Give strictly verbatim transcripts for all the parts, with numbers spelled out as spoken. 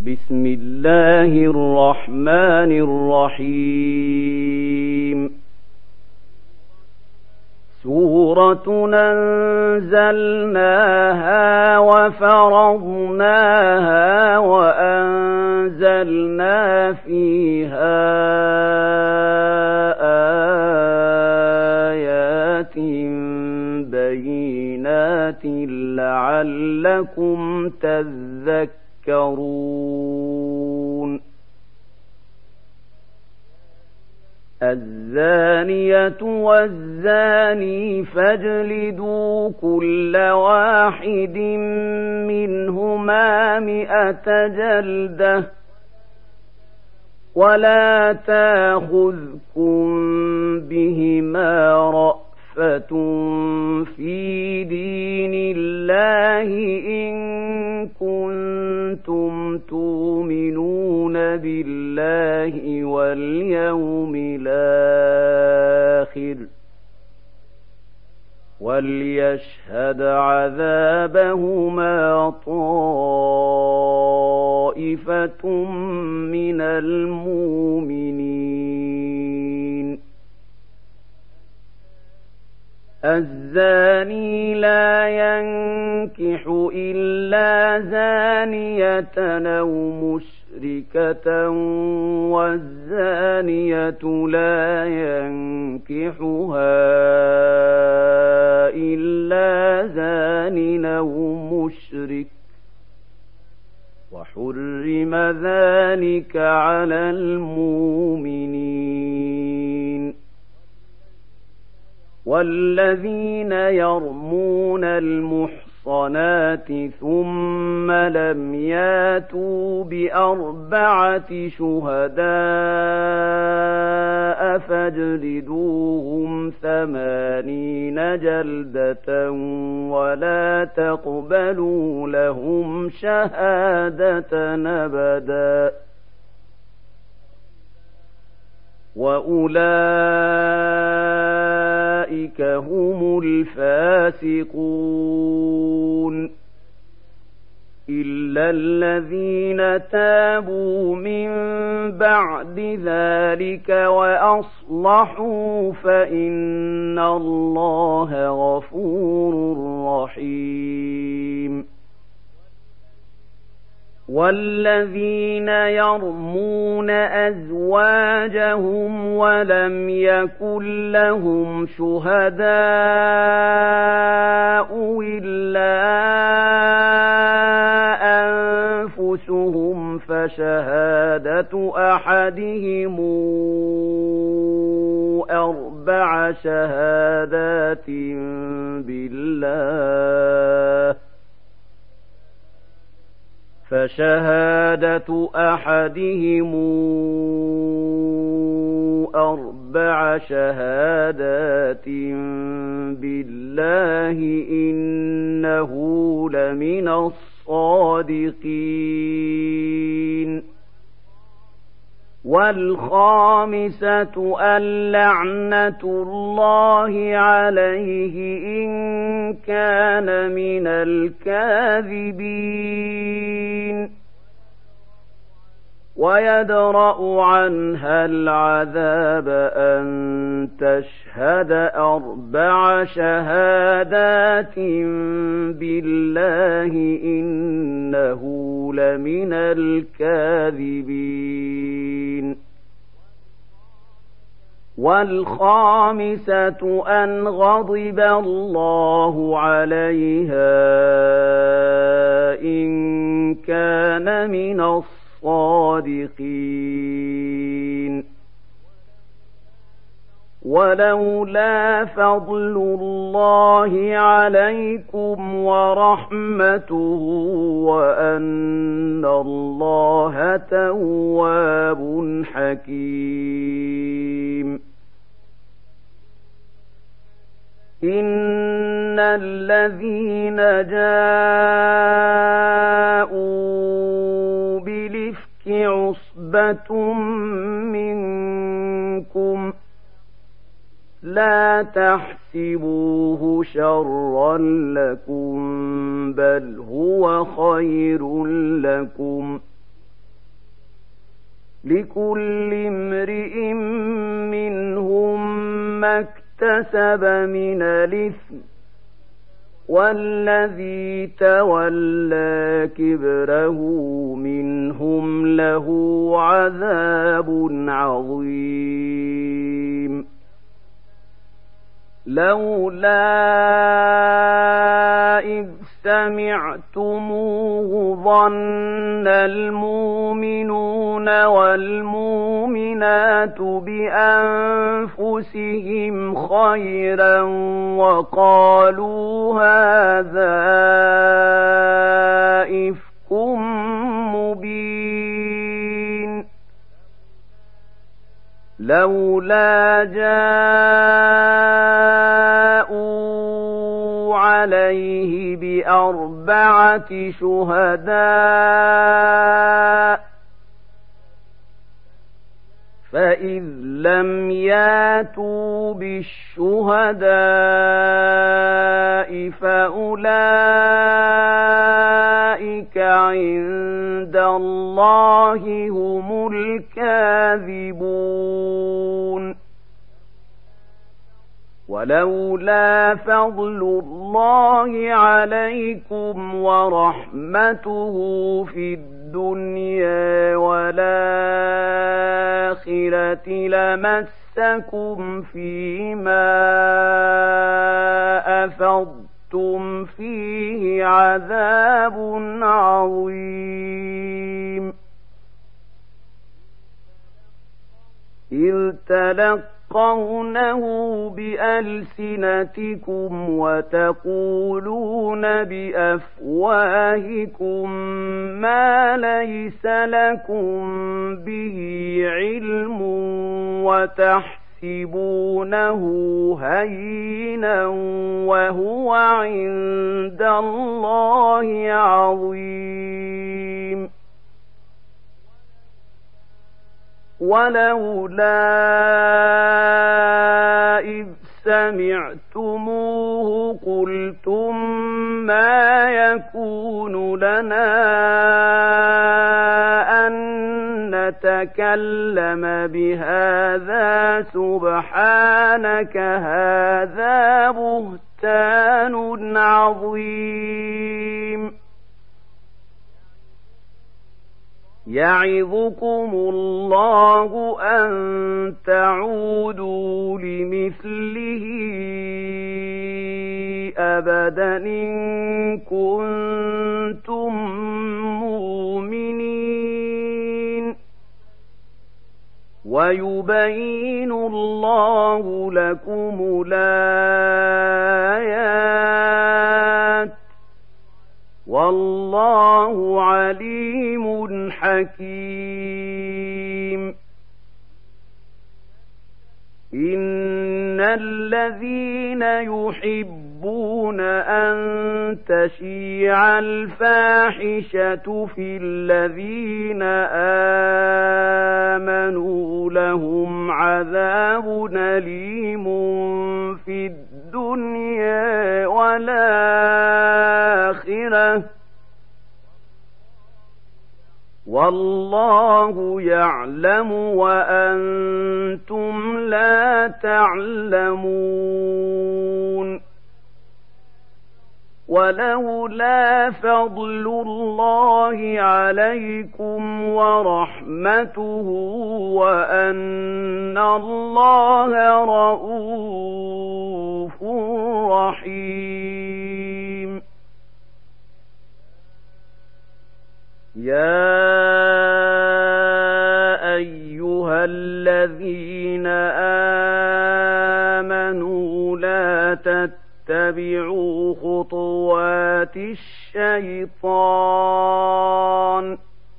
بسم الله الرحمن الرحيم سورة أنزلناها وفرضناها وأنزلنا فيها آيات بينات لعلكم تذكرون الزانية والزاني فاجلدوا كل واحد منهما مئة جلدة ولا تأخذكم بهما رأفة في دين الله إن كنتم تؤمنون بالله واليوم الآخر وليشهد عذابهما طائفة من المؤمنين الزاني لا ينكح إلا زانية أو مشركة والزانية لا ينكحها إلا زان أو مشرك وحرم ذلك على المؤمنين والذين يرمون المحصنات ثم لم ياتوا بأربعة شهداء فاجلدوهم ثمانين جلدة ولا تقبلوا لهم شهادة أبدا وأولئك هم الفاسقون إلا الذين تابوا من بعد ذلك وأصلحوا فإن الله غفور رحيم والذين يرمون أزواجهم ولم يكن لهم شهداء إلا أنفسهم فشهادة أحدهم أربع شهادات بالله فشهادة أحدهم أربع شهادات بالله إنه لمن الصادقين والخامسة اللعنة الله عليه إن كان من الكاذبين ويدرأ عنها العذاب أن تشهد أربع شهادات بالله إنه لمن الكاذبين والخامسة أن غضب الله عليها إن كان من الصادقين ولولا فضل الله عليكم ورحمته وأن الله تواب حكيم إن الذين جاءوا بالإفك عصبة منكم لا تحسبوه شرا لكم بل هو خير لكم لكل امرئ منهم ما اكتسب من الإثم والذي تولى كبره منهم له عذاب عظيم لولا إذ سمعتموه ظن المؤمنون والمؤمنات بأنفسهم خيرا وقالوا هذا إفك مبين لولا جاءوا عليه بأربعة شهداء فإذ لم ياتوا بالشهداء فأولئك عند الله هم الكاذبون ولولا فضل الله عليكم ورحمته في الدنيا والآخرة لمسكم فيما أفضتم فيه عذاب عظيم إذ تلقونه بألسنتكم وتقولون بأفواهكم ما ليس لكم به علم وتحسبونه هينا وهو عند الله عظيم ولولا إذ سمعتموه قلتم ما يكون لنا أن نتكلم بهذا سبحانك هذا بهتان عظيم يعظكم الله أن تعودوا لمثله أبدا إن كنتم مؤمنين ويبين الله لكم الآيات والله عليم حكيم إن الذين يحبون أن تشيع الفاحشة في الذين آمنوا لهم عذاب أليم في الدنيا والآخرة والله يعلم وأنتم لا تعلمون ولولا فضل الله عليكم ورحمته وأن الله رءوف رحيم يا أيها الذين آمنوا لا تتبعوا خطوات الشيطان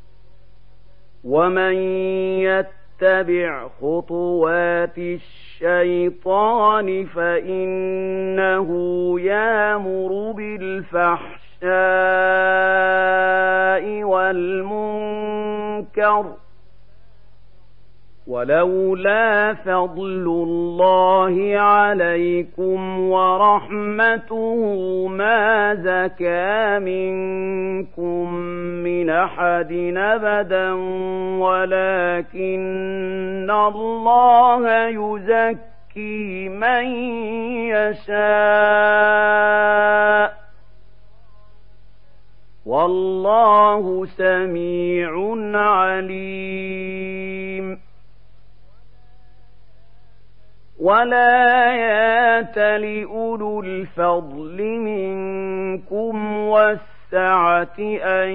ومن يتبع خطوات الشيطان فإنه يأمر بالفحشاء والمنكر ولولا فضل الله عليكم ورحمته ما زكى منكم من أحد أبدا ولكن الله يزكي من يشاء والله سميع عليم. ولا يأتل أولو الفضل منكم والسعة أن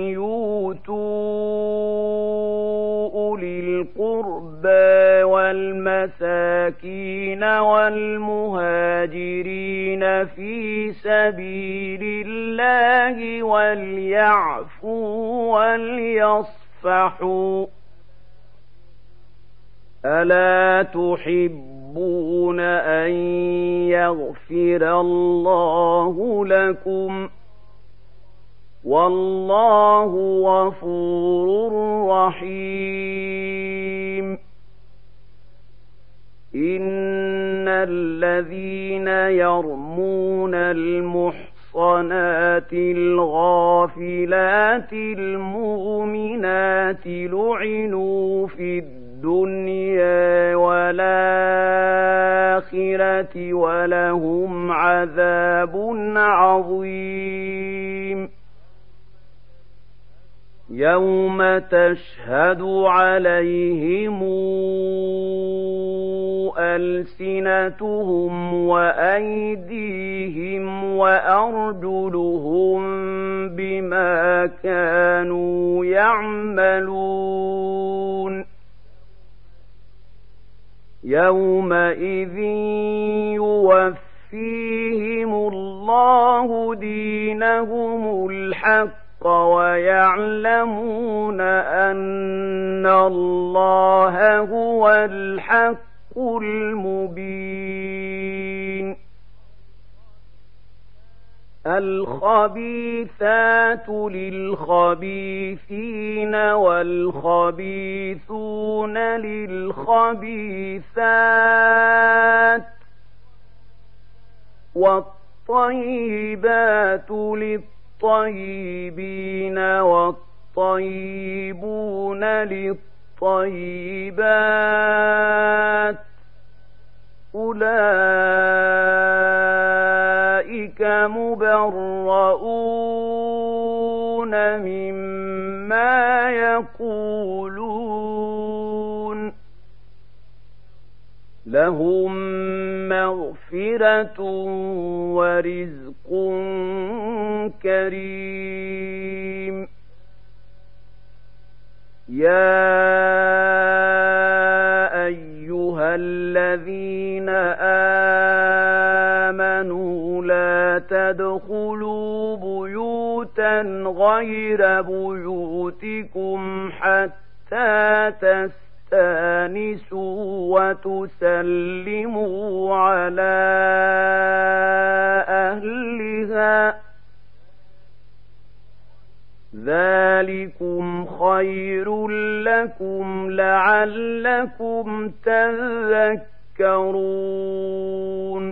يؤتوا أولي القربى والمساكين والمهاجرين في سبيل الله وليعفوا وليصفحوا ألا تحبون أن يغفر الله لكم والله غفور رحيم. إن الذين يرمون المحصنات الغافلات المؤمنات لعنوا في الدنيا والآخرة ولهم عذاب عظيم. يوم تشهد عليهم ألسنتهم وأيديهم وأرجلهم بما كانوا يعملون. يومئذ يوفيهم الله دينهم الحق ويعلمون أن الله هو الحق المبين. الخبيثات للخبيثين والخبيثون للخبيثات والطيبات للطيبين والطيبون للطيبات أولئك مبرؤون مما يقولون لهم مغفرة ورزق كريم. يا أيها الذين آمنوا لا تدخلوا بيوتا غير بيوتكم حتى تستأنسوا وتسلموا على أهلها ذلكم خير لكم لعلكم تذكرون.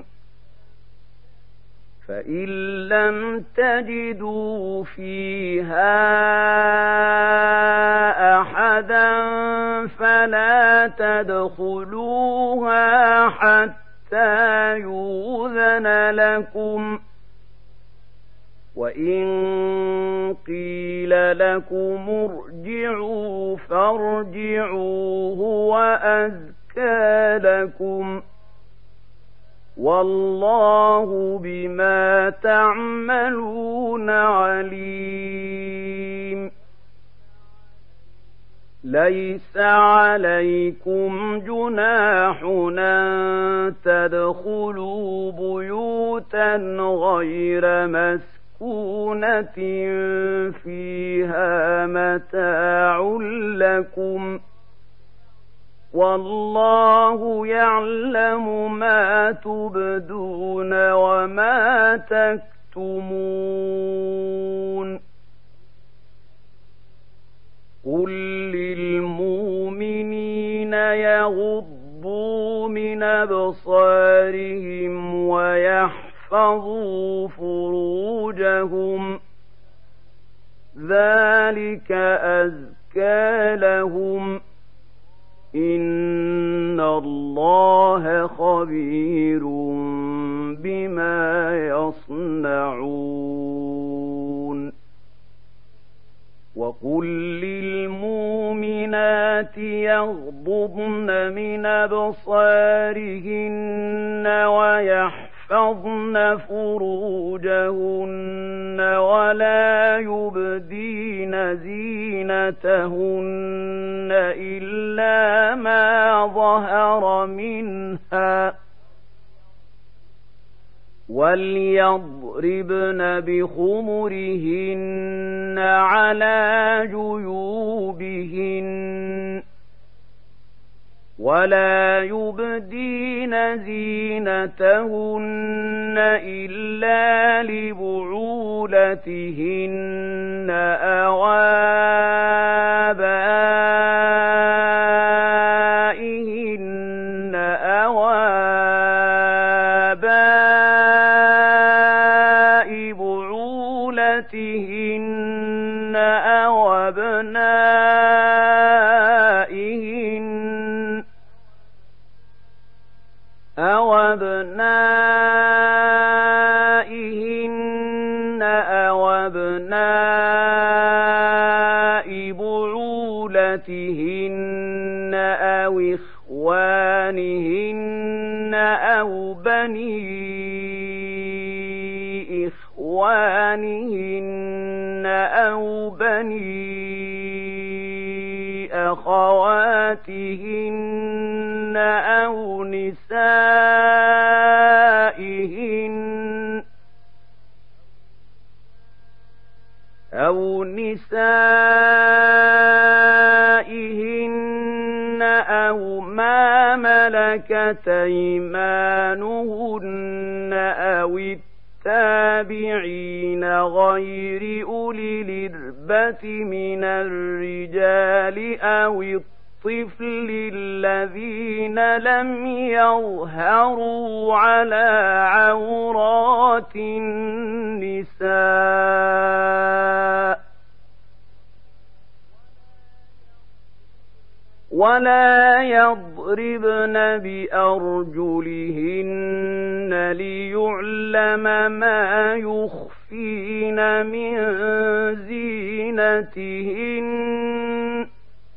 فإن لم تجدوا فيها أحدا فلا تدخلوها حتى يؤذن لكم وإن قيل لكم ارجعوا فارجعوا هو أزكى لكم والله بما تعملون عليم. ليس عليكم جناح أن تدخلوا بيوتا غير مسكونة فيها متاع لكم والله يعلم ما تبدون وما تكتمون. قل للمؤمنين يغضوا من أبصارهم ويحفظوا فروجهم ذلك أزكى لهم إن الله خبير بما يصنعون وقل للمؤمنات يغضضن من أبصارهن ويحفظن فروجهن ولا يبدين زينتهن إلا ما ظهر منها وليضربن بخمرهن على جيوبهن ولا يبدين زينتهن إلا لبعولتهن أو آبائهن أو آباء بعولتهن أو أبنائهن أو أبنائهن أو أبناء بعولتهن أو إخوانهن أو بني إخوانهن أو بني أخواتهن أو نسائهن أو نسائهن أو ما ملكت أيمانهن أو التابعين غير أولي الإربة من الرجال أو الطفل الذين لم يظهروا على عورات النساء ولا يضربن بأرجلهن ليعلم ما يخفين من زينتهن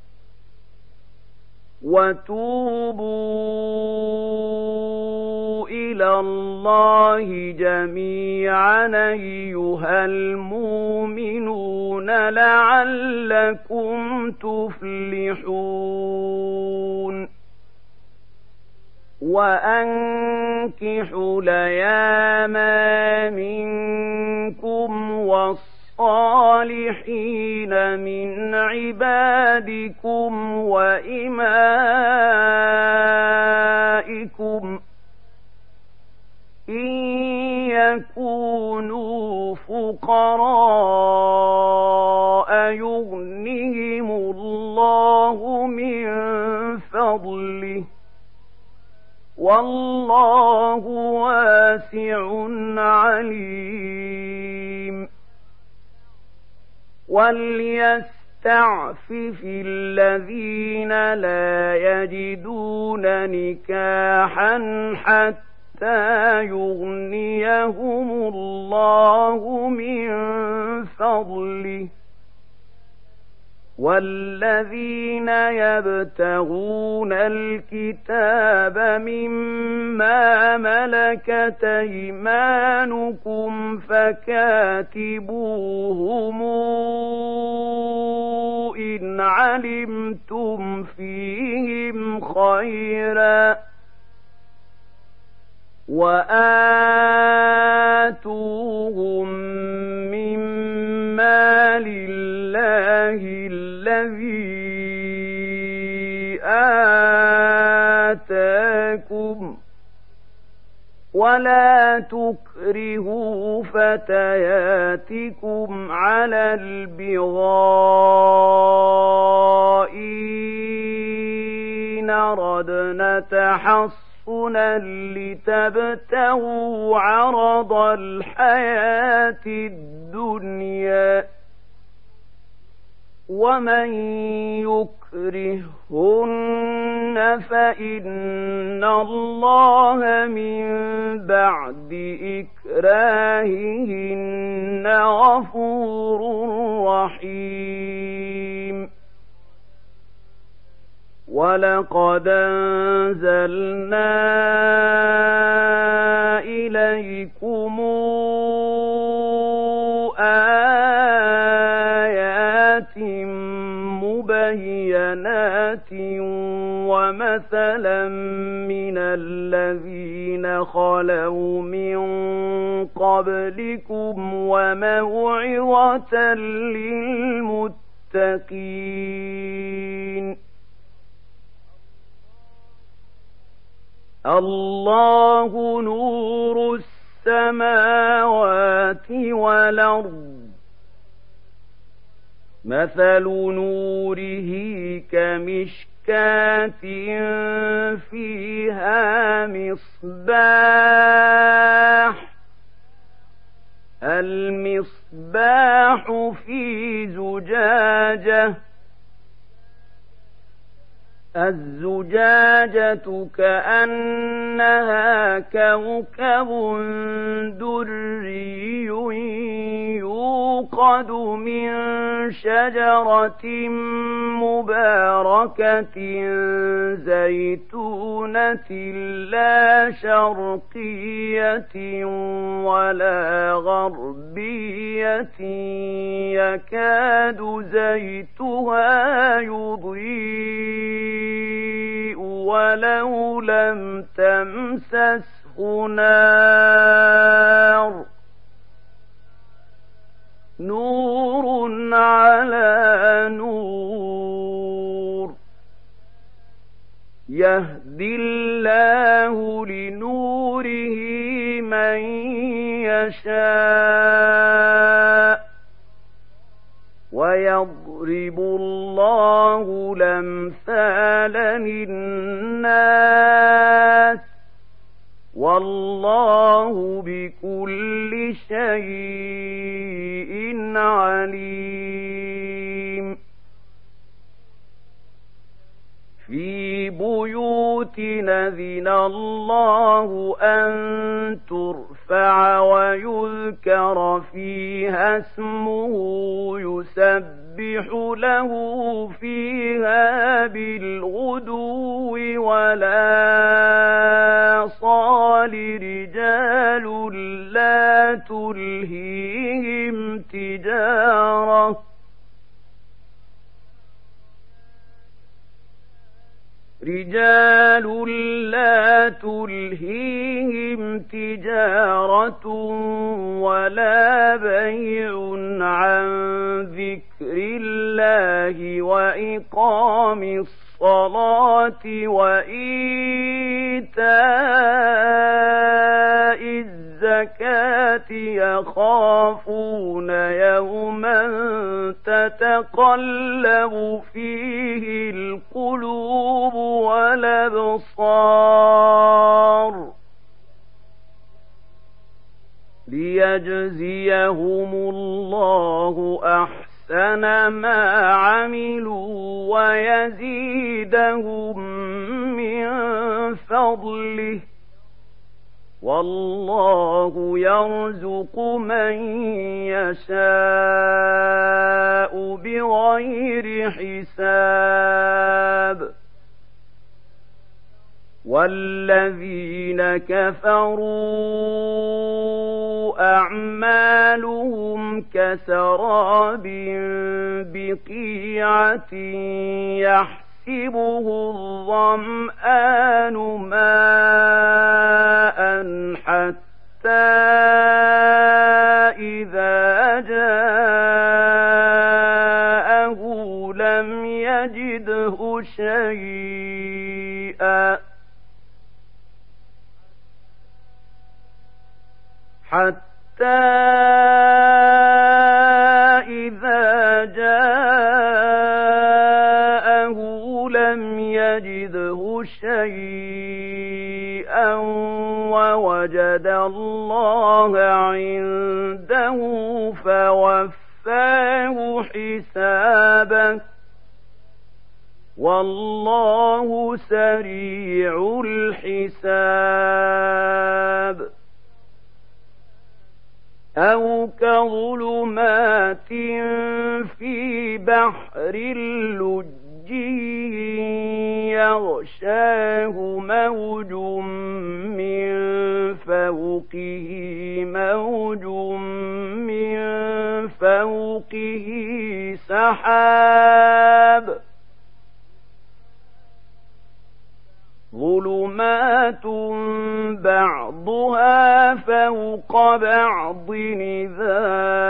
وتوبوا إلى الله جميعا أيها المؤمنون لعلكم تفلحون وأنكحوا الأيام منكم والصالحين من عبادكم وإمائكم إن يكونوا فقراء يغنهم الله من فضله والله واسع عليم وليستعفف الذين لا يجدون نكاحا حتى يغنيهم الله من فضله والذين يبتغون الكتاب مما ملكت أيمانكم فكاتبوهم إن علمتم فيهم خيرا وآتوهم مما لله الذي آتاكم ولا تكرهوا فتياتكم على البغاء إن أردنا تحصنا لتبتغوا عرض الحياة الدنيا ومن يكرهن فإن الله من بعد إكراههن غفور رحيم ولقد أنزلنا إليكم آيات مبينات ومثلا من الذين خلوا من قبلكم وموعظة للمتقين الله نور السماوات والأرض مثل نوره كمشكاة فيها مصباح المصباح في زجاجة الزجاجة كأنها كوكب دري يوقد من شجرة مباركة زيتونة لا شرقية ولا غربية يكاد زيتها يضيء ولو لم تمسسه نار نور على نور يهدي الله لنوره من يشاء ويضرب الله الأمثال للناس والله بكل شيء عليم في بيوت أذن الله أن ترفع ويذكر فيها اسمه يسبح له فيها بالغدو ولا صال رجال لا تلهيهم تجارة رجال لا تلهيهم تجارة ولا بيع عن ذكر الله وإقام الصلاة وإيتاء الزكاة يخافون يوما تتقلب فيه القلوب والأبصار ليجزيهم الله أحسن ما عملوا ويزيدهم من فضله والله يرزق من يشاء بغير حساب والذين كفروا أعمالهم كسراب بقيعة يحسبه الظمآن ماء حتى إذا جاءه لم يجده شيئا حتى إذا جاءه لم يجده شيئا ووجد الله عنده فوفاه حسابه والله سريع الحساب أو كظلمات في بحر لجي يغشاه موج من فوقه موج من فوقه سحاب ظلمات بعضها فوق بعض إذا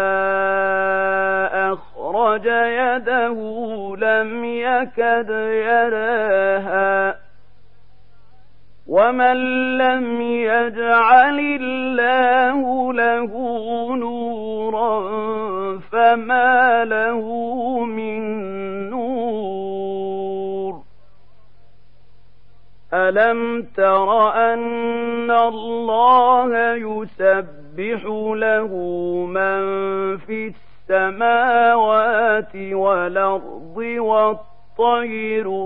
أخرج يده لم يكد يراها ومن لم يجعل الله له نورا فما له من نور ألم تر أن الله يسبح له من في السماوات والأرض والطير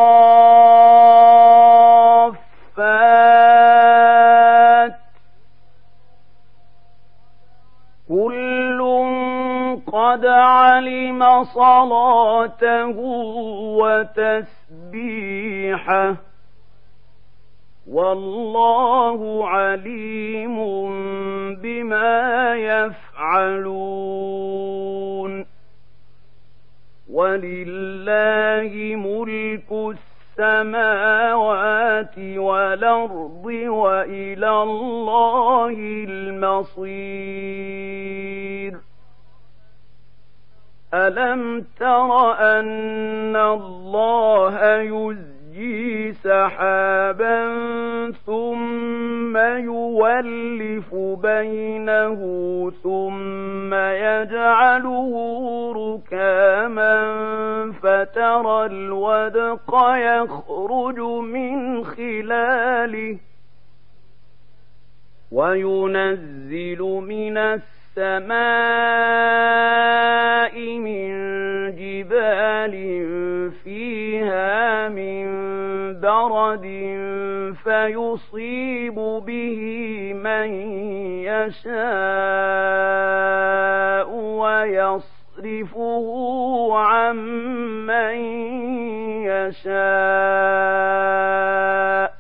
صافات كل قد علم صلاته وتسبيحه والله عليم بما يفعلون ولله ملك السماوات والأرض وإلى الله المصير ألم تر أن الله يزيل سحابا ثم يولف بينه ثم يجعله ركاما فترى الودق يخرج من خلاله وينزل من السماء من جبال فيها من برد فيصيب به من يشاء ويصرفه عن من يشاء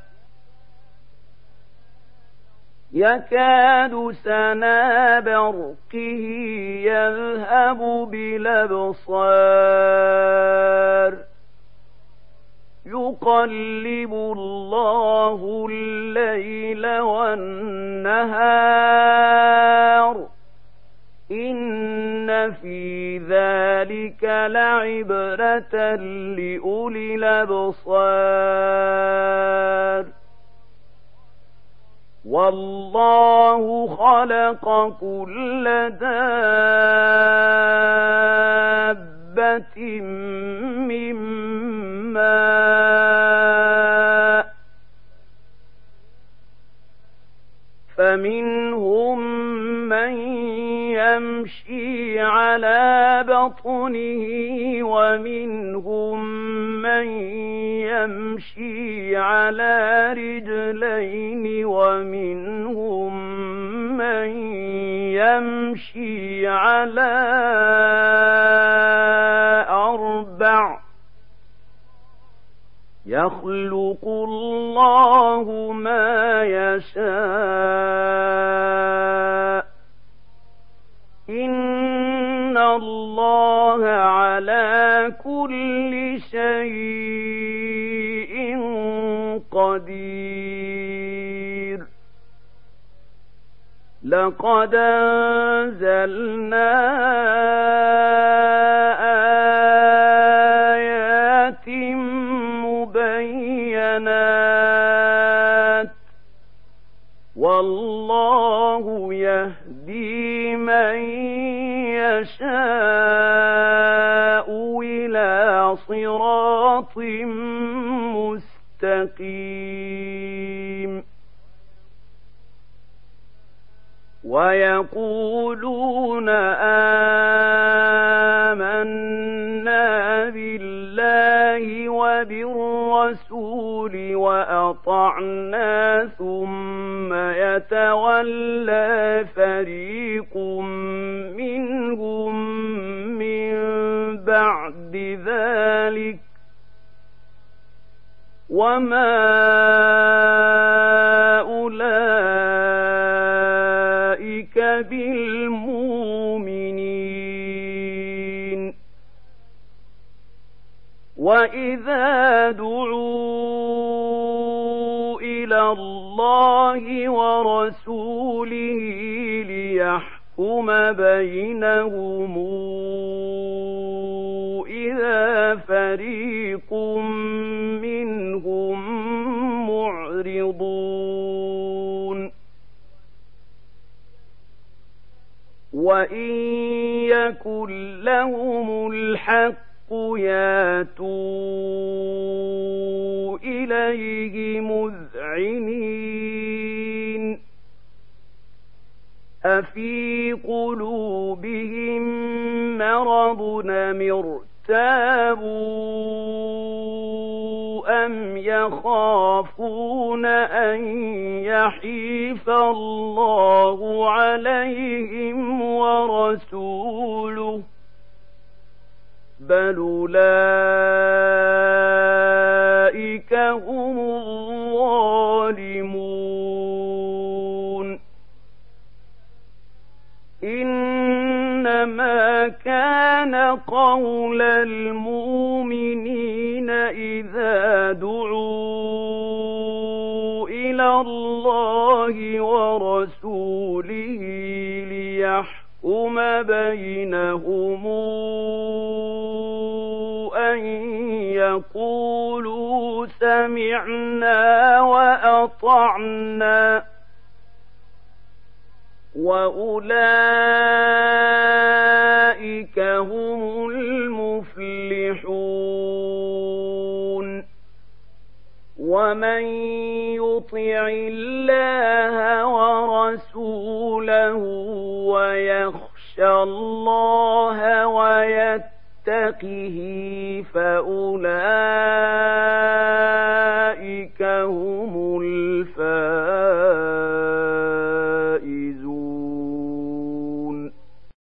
يكاد سنا برقه يذهب بالأبصار يقلب الله الليل والنهار إن في ذلك لعبرة لأولي الأبصار والله خلق كل دابة من ماء فمنهم من يمشي على بطنه ومنهم من يمشي على رجلين ومنهم من يمشي على أربع يخلق الله ما يشاء إن الله على كل شيء قدير لقد أنزلنا آيات مبينات والله يهدي من يشاء إلى صراط مستقيم ويقولون آمنا بالله وبالرسول وأطعنا ثم يتولى فريق منهم من بعد ذلك وما أولئك بالمؤمنين وإذا دعوا إلى الله ورسوله ليحكم بينهم إذا فريق منهم معرضون وإن يكن لهم الحق ياتوا إليه مذعنين أفي قلوبهم مرض أم ارتابوا أم يخافون أن يحيف الله عليهم ورسوله بل أولئك هم الظالمون إنما كان قول المؤمنين إذا دعوا إلى الله ورسوله ليحكم بينهم أن يقولوا سمعنا وأطعنا وأولئك هم المفلحون ومن يطع الله ورسوله ويخشى الله ويتقه فأولئك هم الفائزون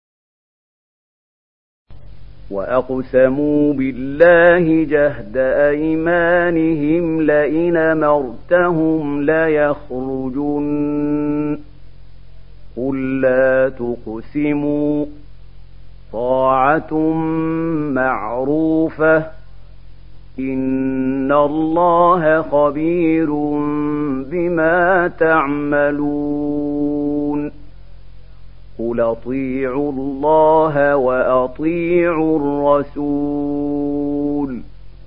وأقسموا بالله جهد أيمانهم لئن أمرتهم ليخرجن قل لا تقسموا طاعة معروفة إن الله خبير بما تعملون قل أطيعوا الله وأطيعوا الرسول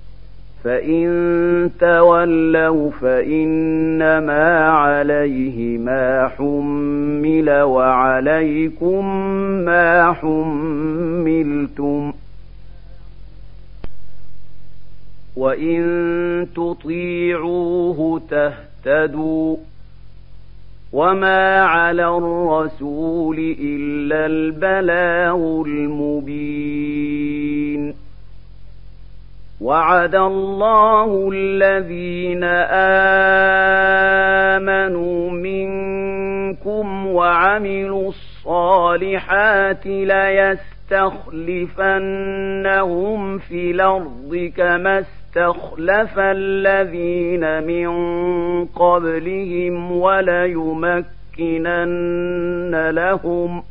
فإن تولوا فإنما عليه ما حمل وعليكم ما حملتم وإن تطيعوه تهتدوا وما على الرسول إلا البلاغ المبين وعد الله الذين آمنوا منكم وعملوا الصالحات ليستخلفنهم في الأرض كما استخلف الذين من قبلهم وليمكنن لهم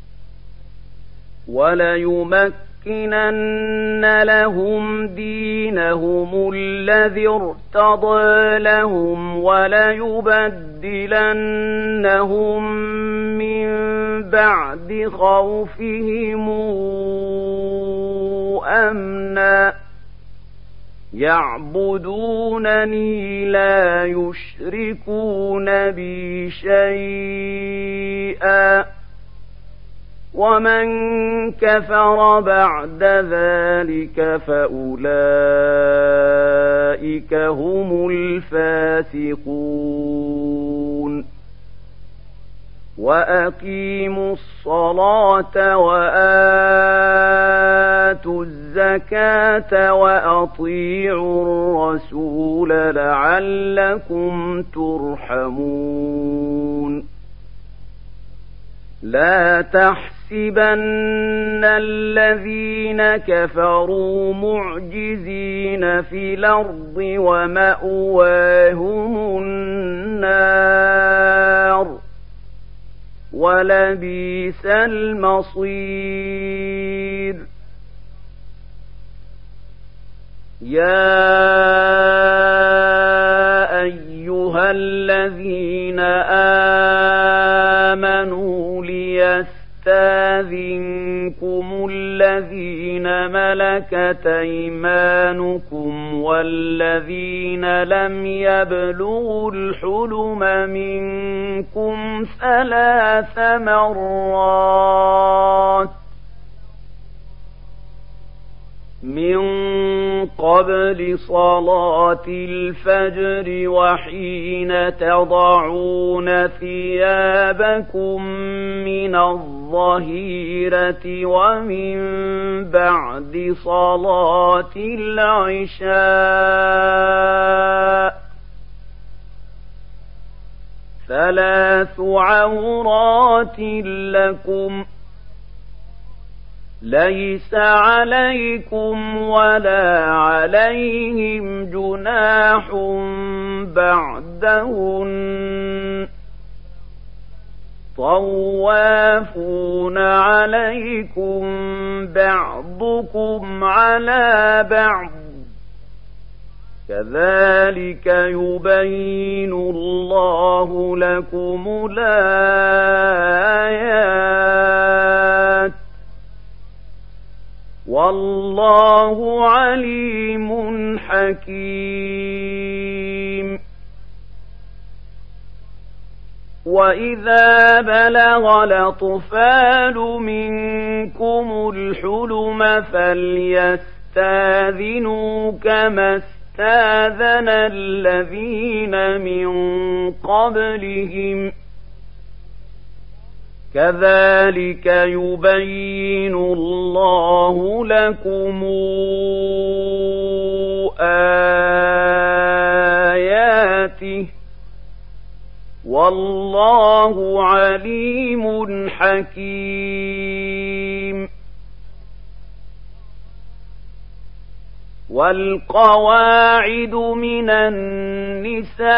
وليمكنن لهم دينهم الذي ارتضى لهم وليبدلنهم من بعد خوفهم أمنا يعبدونني لا يشركون بي شيئا ومن كفر بعد ذلك فأولئك هم الفاسقون وأقيموا الصلاة وآتوا الزكاة وأطيعوا الرسول لعلكم ترحمون لا تحسبن الذين كفروا معجزين في الأرض ومأواهم النار ولبئس المصير يا أيها الذين آمنوا ليستاذنكم الذين ملكت أيمانكم والذين لم يبلغوا الحلم منكم ثلاث مرات من قبل صلاة الفجر وحين تضعون ثيابكم من الظهيرة ومن بعد صلاة العشاء ثلاث عورات لكم ليس عليكم ولا عليهم جناح بعدهن طوافون عليكم بعضكم على بعض كذلك يبين الله لكم الآيات والله عليم حكيم وإذا بلغ الأطفال منكم الحلم فليستاذنوا كما استاذن الذين من قبلهم كذلك يبين الله لكم آياته والله عليم حكيم والقواعد من النساء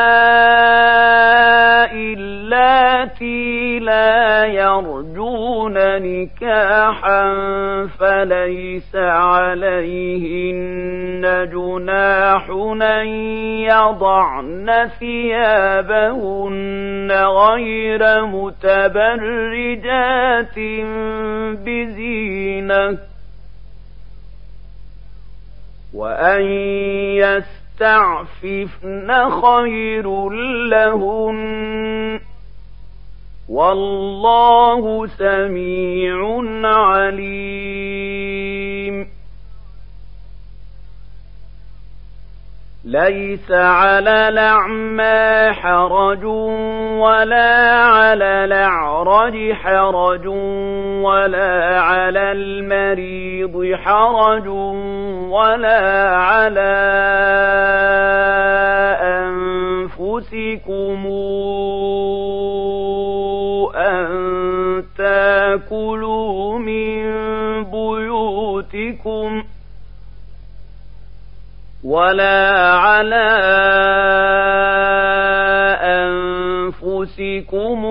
اللاتي لا يرجون نكاحا فليس عليهن جناح أن يضعن ثيابهن غير متبرجات بزينة وأن يستعففن خير لهن والله سميع عليم ليس على الأعمى حرج ولا على الأعرج حرج ولا على المريض حرج ولا على أنفسكم أن تأكلوا من بيوتكم ولا على أنفسكم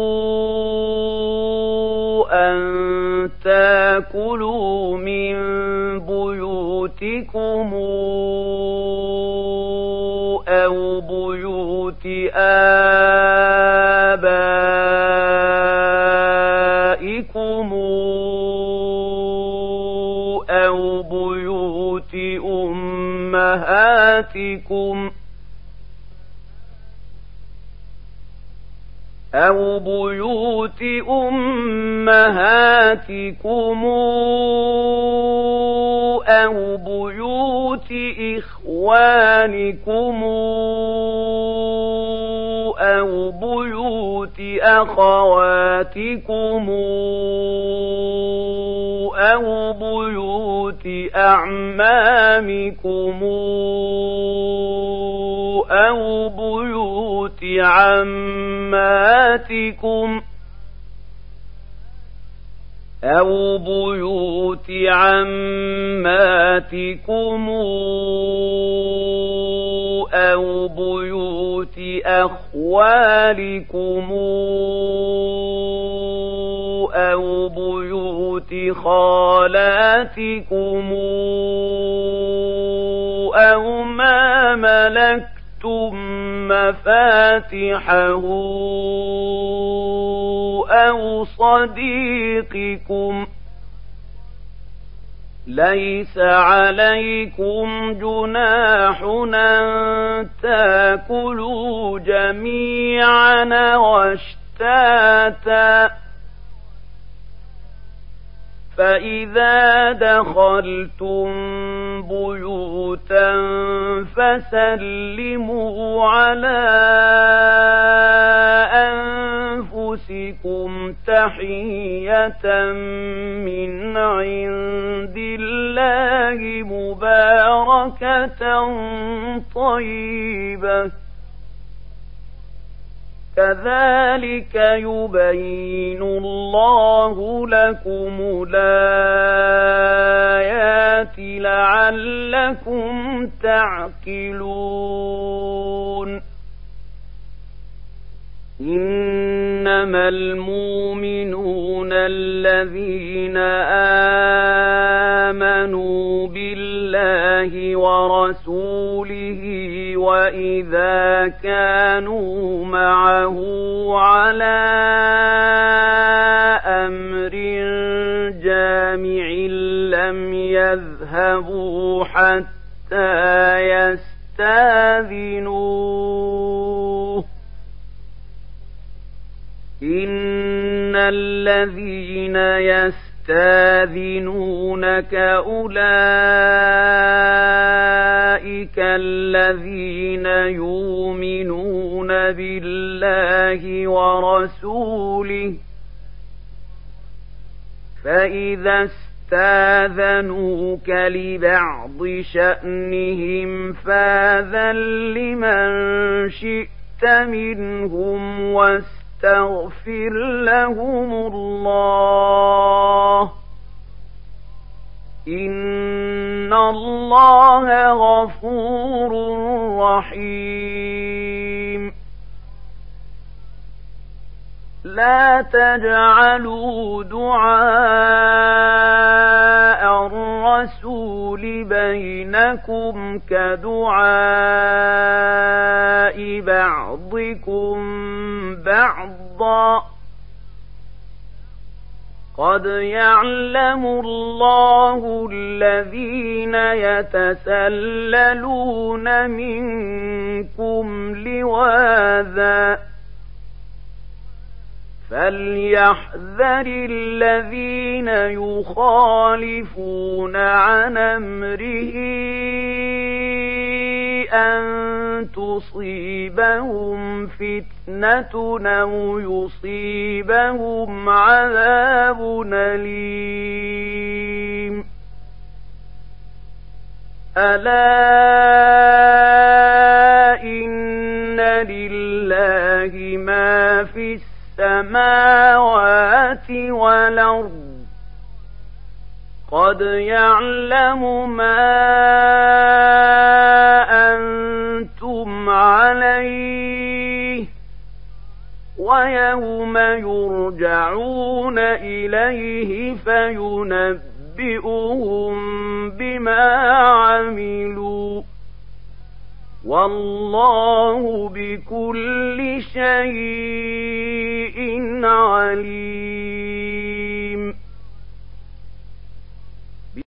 أن تأكلوا من بيوتكم أو بيوت آبائكم أو بيوت أمهاتكم أو بيوت أمهاتكم أو بيوت إخوانكم أو بيوت أخواتكم أو بيوت أعمامكم أو بيوت عماتكم أو بيوت عماتكم أو بيوت أخوالكم أو بيوت خالاتكم أو ما ملكتم مفاتحه أو صديقكم. ليس عليكم جناح أن تأكلوا جميعا واشتاتا، فإذا دخلتم بيوتا فسلموا على أنفسكم تحية من عند الله مباركة طيبة، كذلك يبين الله لكم الآيات لعلكم تعقلون. إنما المؤمنون الذين آمنوا بالله ورسوله وإذا كانوا معه على أمر جامع لم يذهبوا حتى يستأذنوه. إن الذين يستأذنونك أولئك الذين يؤمنون بالله ورسوله، فإذا استاذنوك لبعض شأنهم فاذن لمن شئت منهم واستغفر لهم الله، إن الله غفور رحيم. لا تجعلوا دعاء الرسول بينكم كدعاء بعضكم بعضا، قد يعلم الله الذين يتسللون منكم لواذا، فليحذر الذين يخالفون عن أمره أن تصيبهم فتنة أو يصيبهم عذاب أليم. ألا إن لله ما في السماوات والأرض، قد يعلم ما أنتم عليه، ويوم يرجعون إليه فينبئهم بما عملوا، والله بكل شيء عليم.